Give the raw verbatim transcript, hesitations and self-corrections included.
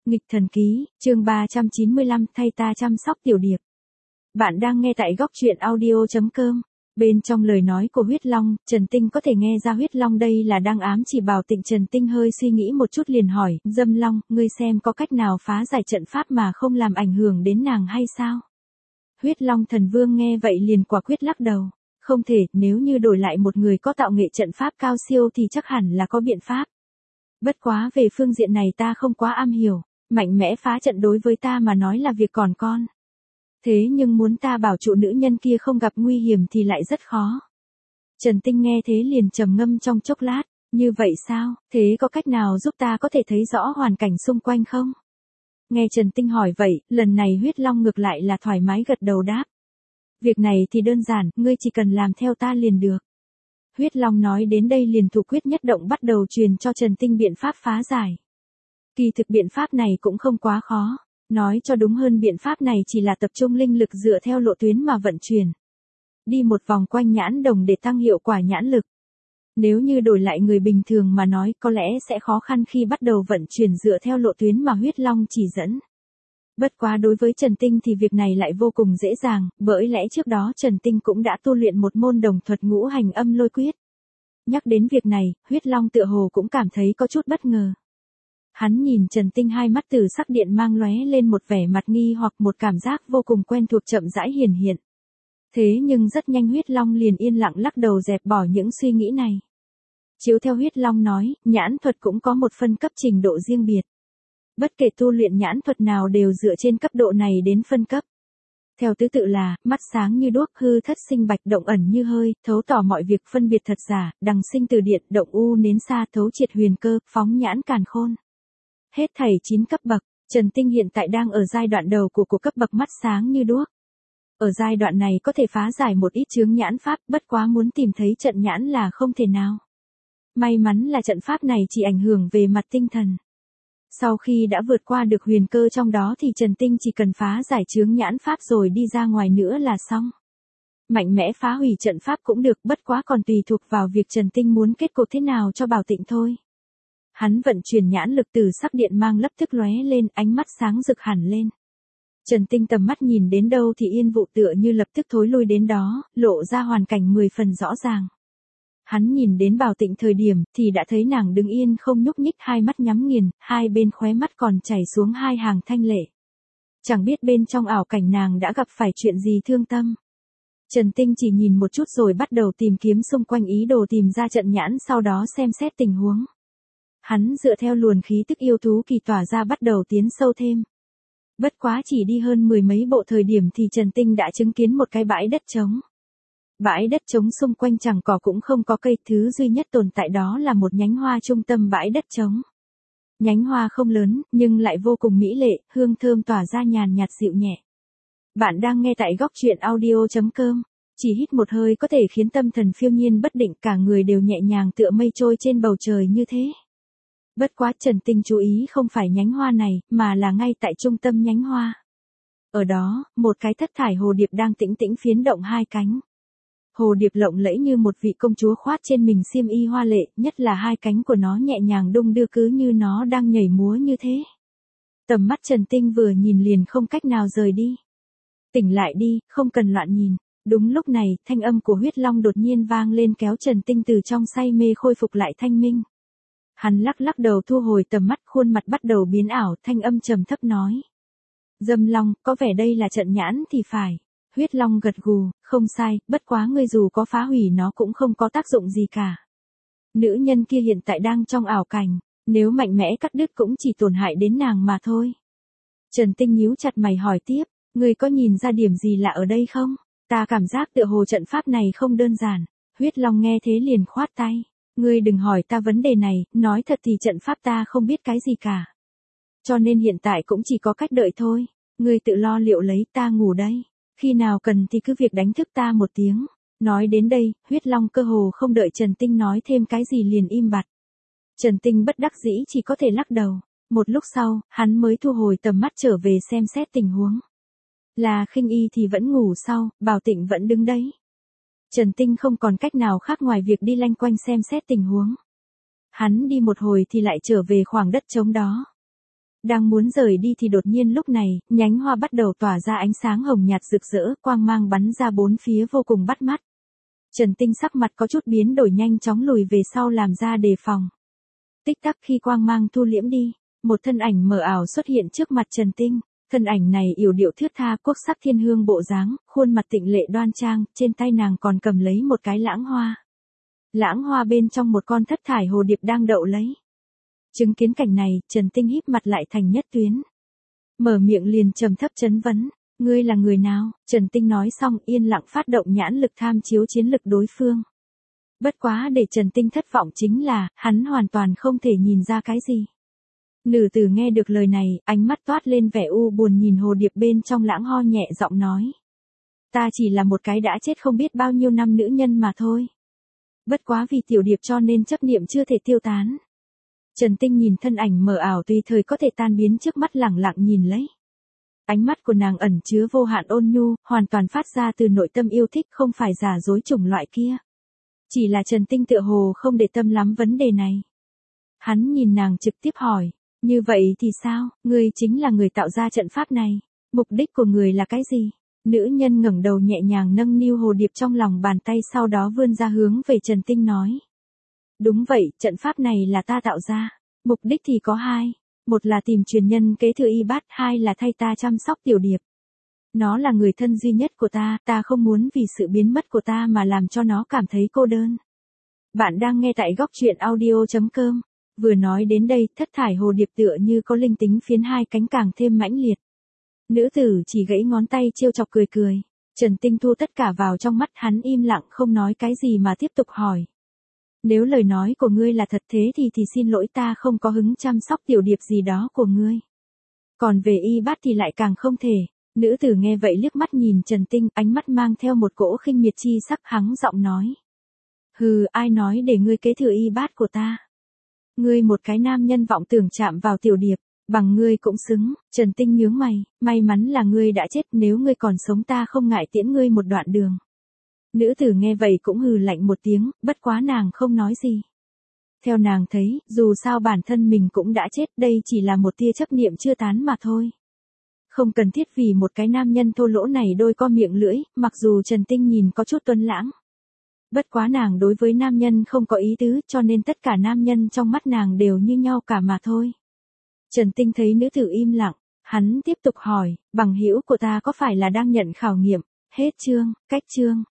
Nghịch thần ký, chương ba trăm chín mươi lăm, thay ta chăm sóc tiểu điệp. Bạn đang nghe tại góc truyện audio chấm com. Bên trong lời nói của Huyết Long, Trần Tinh có thể nghe ra Huyết Long đây là đang ám chỉ Bảo Tịnh. Trần Tinh hơi suy nghĩ một chút liền hỏi, Dâm Long, ngươi xem có cách nào phá giải trận pháp mà không làm ảnh hưởng đến nàng hay sao? Huyết Long thần vương nghe vậy liền quả quyết lắc đầu. Không thể, nếu như đổi lại một người có tạo nghệ trận pháp cao siêu thì chắc hẳn là có biện pháp. Bất quá về phương diện này ta không quá am hiểu. Mạnh mẽ phá trận đối với ta mà nói là việc còn con. Thế nhưng muốn ta bảo trụ nữ nhân kia không gặp nguy hiểm thì lại rất khó. Trần Tinh nghe thế liền trầm ngâm trong chốc lát. Như vậy sao, thế có cách nào giúp ta có thể thấy rõ hoàn cảnh xung quanh không? Nghe Trần Tinh hỏi vậy, lần này Huyết Long ngược lại là thoải mái gật đầu đáp. Việc này thì đơn giản, ngươi chỉ cần làm theo ta liền được. Huyết Long nói đến đây liền thủ quyết nhất động bắt đầu truyền cho Trần Tinh biện pháp phá giải. Kỳ thực biện pháp này cũng không quá khó, nói cho đúng hơn biện pháp này chỉ là tập trung linh lực dựa theo lộ tuyến mà vận chuyển. Đi một vòng quanh nhãn đồng để tăng hiệu quả nhãn lực. Nếu như đổi lại người bình thường mà nói có lẽ sẽ khó khăn khi bắt đầu vận chuyển dựa theo lộ tuyến mà Huyết Long chỉ dẫn. Bất quá đối với Trần Tinh thì việc này lại vô cùng dễ dàng, bởi lẽ trước đó Trần Tinh cũng đã tu luyện một môn đồng thuật ngũ hành âm lôi quyết. Nhắc đến việc này, Huyết Long tựa hồ cũng cảm thấy có chút bất ngờ. Hắn nhìn Trần Tinh hai mắt từ sắc điện mang lóe lên một vẻ mặt nghi hoặc một cảm giác vô cùng quen thuộc chậm rãi hiển hiện. Thế nhưng rất nhanh Huyết Long liền yên lặng lắc đầu dẹp bỏ những suy nghĩ này. Chiếu theo Huyết Long nói, nhãn thuật cũng có một phân cấp trình độ riêng biệt. Bất kể tu luyện nhãn thuật nào đều dựa trên cấp độ này đến phân cấp. Theo thứ tự là, mắt sáng như đuốc, hư thất sinh bạch, động ẩn như hơi, thấu tỏ mọi việc, phân biệt thật giả, đằng sinh từ điện, động u nến xa, thấu triệt huyền cơ, phóng nhãn càn khôn. Hết thảy chín cấp bậc, Trần Tinh hiện tại đang ở giai đoạn đầu của của cấp bậc mắt sáng như đuốc. Ở giai đoạn này có thể phá giải một ít chướng nhãn pháp, bất quá muốn tìm thấy trận nhãn là không thể nào. May mắn là trận pháp này chỉ ảnh hưởng về mặt tinh thần. Sau khi đã vượt qua được huyền cơ trong đó thì Trần Tinh chỉ cần phá giải chướng nhãn pháp rồi đi ra ngoài nữa là xong. Mạnh mẽ phá hủy trận pháp cũng được, bất quá còn tùy thuộc vào việc Trần Tinh muốn kết cục thế nào cho Bảo Tịnh thôi. Hắn vận chuyển nhãn lực từ sắc điện mang lập tức lóe lên, ánh mắt sáng rực hẳn lên. Trần Tinh tầm mắt nhìn đến đâu thì yên vụ tựa như lập tức thối lui đến đó, lộ ra hoàn cảnh mười phần rõ ràng. Hắn nhìn đến Bảo Tịnh thời điểm thì đã thấy nàng đứng yên không nhúc nhích, hai mắt nhắm nghiền, hai bên khóe mắt còn chảy xuống hai hàng thanh lệ. Chẳng biết bên trong ảo cảnh nàng đã gặp phải chuyện gì thương tâm. Trần Tinh chỉ nhìn một chút rồi bắt đầu tìm kiếm xung quanh ý đồ tìm ra trận nhãn, sau đó xem xét tình huống. Hắn dựa theo luồn khí tức yêu thú kỳ tỏa ra bắt đầu tiến sâu thêm. Bất quá chỉ đi hơn mười mấy bộ thời điểm thì Trần Tinh đã chứng kiến một cái bãi đất trống. Bãi đất trống xung quanh chẳng cỏ cũng không có cây, thứ duy nhất tồn tại đó là một nhánh hoa trung tâm bãi đất trống. Nhánh hoa không lớn, nhưng lại vô cùng mỹ lệ, hương thơm tỏa ra nhàn nhạt dịu nhẹ. Bạn đang nghe tại góc truyện audio chấm com. Chỉ hít một hơi có thể khiến tâm thần phiêu nhiên bất định, cả người đều nhẹ nhàng tựa mây trôi trên bầu trời như thế. Bất quá Trần Tinh chú ý không phải nhánh hoa này, mà là ngay tại trung tâm nhánh hoa. Ở đó, một cái thất thải hồ điệp đang tĩnh tĩnh phiến động hai cánh. Hồ điệp lộng lẫy như một vị công chúa khoát trên mình xiêm y hoa lệ, nhất là hai cánh của nó nhẹ nhàng đung đưa cứ như nó đang nhảy múa như thế. Tầm mắt Trần Tinh vừa nhìn liền không cách nào rời đi. Tỉnh lại đi, không cần loạn nhìn. Đúng lúc này, thanh âm của Huyết Long đột nhiên vang lên kéo Trần Tinh từ trong say mê khôi phục lại thanh minh. Hắn lắc lắc đầu thu hồi tầm mắt, khuôn mặt bắt đầu biến ảo, thanh âm trầm thấp nói. Dâm Long, có vẻ đây là trận nhãn thì phải. Huyết Long gật gù, không sai, bất quá ngươi dù có phá hủy nó cũng không có tác dụng gì cả. Nữ nhân kia hiện tại đang trong ảo cảnh, nếu mạnh mẽ cắt đứt cũng chỉ tổn hại đến nàng mà thôi. Trần Tinh nhíu chặt mày hỏi tiếp, ngươi có nhìn ra điểm gì lạ ở đây không? Ta cảm giác tựa hồ trận pháp này không đơn giản. Huyết Long nghe thế liền khoát tay. Ngươi đừng hỏi ta vấn đề này, nói thật thì trận pháp ta không biết cái gì cả. Cho nên hiện tại cũng chỉ có cách đợi thôi. Ngươi tự lo liệu lấy, ta ngủ đây. Khi nào cần thì cứ việc đánh thức ta một tiếng. Nói đến đây, Huyết Long cơ hồ không đợi Trần Tinh nói thêm cái gì liền im bặt. Trần Tinh bất đắc dĩ chỉ có thể lắc đầu. Một lúc sau, hắn mới thu hồi tầm mắt trở về xem xét tình huống. Là Khinh Y thì vẫn ngủ sau, Bảo Tịnh vẫn đứng đấy. Trần Tinh không còn cách nào khác ngoài việc đi lanh quanh xem xét tình huống. Hắn đi một hồi thì lại trở về khoảng đất trống đó. Đang muốn rời đi thì đột nhiên lúc này, nhánh hoa bắt đầu tỏa ra ánh sáng hồng nhạt rực rỡ, quang mang bắn ra bốn phía vô cùng bắt mắt. Trần Tinh sắc mặt có chút biến đổi nhanh chóng lùi về sau làm ra đề phòng. Tích tắc khi quang mang thu liễm đi, một thân ảnh mờ ảo xuất hiện trước mặt Trần Tinh. Thân ảnh này yểu điệu thướt tha, quốc sắc thiên hương bộ dáng, khuôn mặt tịnh lệ đoan trang, trên tay nàng còn cầm lấy một cái lãng hoa. Lãng hoa bên trong một con thất thải hồ điệp đang đậu lấy. Chứng kiến cảnh này, Trần Tinh híp mặt lại thành nhất tuyến. Mở miệng liền trầm thấp chấn vấn, ngươi là người nào? Trần Tinh nói xong yên lặng phát động nhãn lực tham chiếu chiến lực đối phương. Bất quá để Trần Tinh thất vọng chính là, hắn hoàn toàn không thể nhìn ra cái gì. Nữ tử nghe được lời này, ánh mắt toát lên vẻ u buồn nhìn hồ điệp bên trong lãng hoa nhẹ giọng nói. Ta chỉ là một cái đã chết không biết bao nhiêu năm nữ nhân mà thôi. Bất quá vì tiểu điệp cho nên chấp niệm chưa thể tiêu tán. Trần Tinh nhìn thân ảnh mờ ảo tùy thời có thể tan biến trước mắt lẳng lặng nhìn lấy. Ánh mắt của nàng ẩn chứa vô hạn ôn nhu, hoàn toàn phát ra từ nội tâm yêu thích không phải giả dối chủng loại kia. Chỉ là Trần Tinh tựa hồ không để tâm lắm vấn đề này. Hắn nhìn nàng trực tiếp hỏi, như vậy thì sao, ngươi chính là người tạo ra trận pháp này, mục đích của người là cái gì? Nữ nhân ngẩng đầu nhẹ nhàng nâng niu hồ điệp trong lòng bàn tay sau đó vươn ra hướng về Trần Tinh nói. Đúng vậy, trận pháp này là ta tạo ra, mục đích thì có hai, một là tìm truyền nhân kế thừa y bát, hai là thay ta chăm sóc tiểu điệp. Nó là người thân duy nhất của ta, ta không muốn vì sự biến mất của ta mà làm cho nó cảm thấy cô đơn. Bạn đang nghe tại góc truyện audio chấm com. Vừa nói đến đây, thất thải hồ điệp tựa như có linh tính phiến hai cánh càng thêm mãnh liệt. Nữ tử chỉ gãy ngón tay trêu chọc cười cười. Trần Tinh thu tất cả vào trong mắt, hắn im lặng không nói cái gì mà tiếp tục hỏi. Nếu lời nói của ngươi là thật thế thì thì xin lỗi, ta không có hứng chăm sóc tiểu điệp gì đó của ngươi. Còn về y bát thì lại càng không thể. Nữ tử nghe vậy liếc mắt nhìn Trần Tinh, ánh mắt mang theo một cỗ khinh miệt chi sắc, hắng giọng nói. Hừ, ai nói để ngươi kế thừa y bát của ta? Ngươi một cái nam nhân vọng tưởng chạm vào tiểu điệp, bằng ngươi cũng xứng. Trần Tinh nhướng mày, may mắn là ngươi đã chết, nếu ngươi còn sống ta không ngại tiễn ngươi một đoạn đường. Nữ tử nghe vậy cũng hừ lạnh một tiếng, bất quá nàng không nói gì. Theo nàng thấy, dù sao bản thân mình cũng đã chết, đây chỉ là một tia chấp niệm chưa tán mà thôi. Không cần thiết vì một cái nam nhân thô lỗ này đôi co miệng lưỡi, mặc dù Trần Tinh nhìn có chút tuấn lãng. Bất quá nàng đối với nam nhân không có ý tứ, cho nên tất cả nam nhân trong mắt nàng đều như nhau cả mà thôi. Trần Tinh thấy nữ tử im lặng, hắn tiếp tục hỏi, bằng hữu của ta có phải là đang nhận khảo nghiệm? Hết chương, cách chương.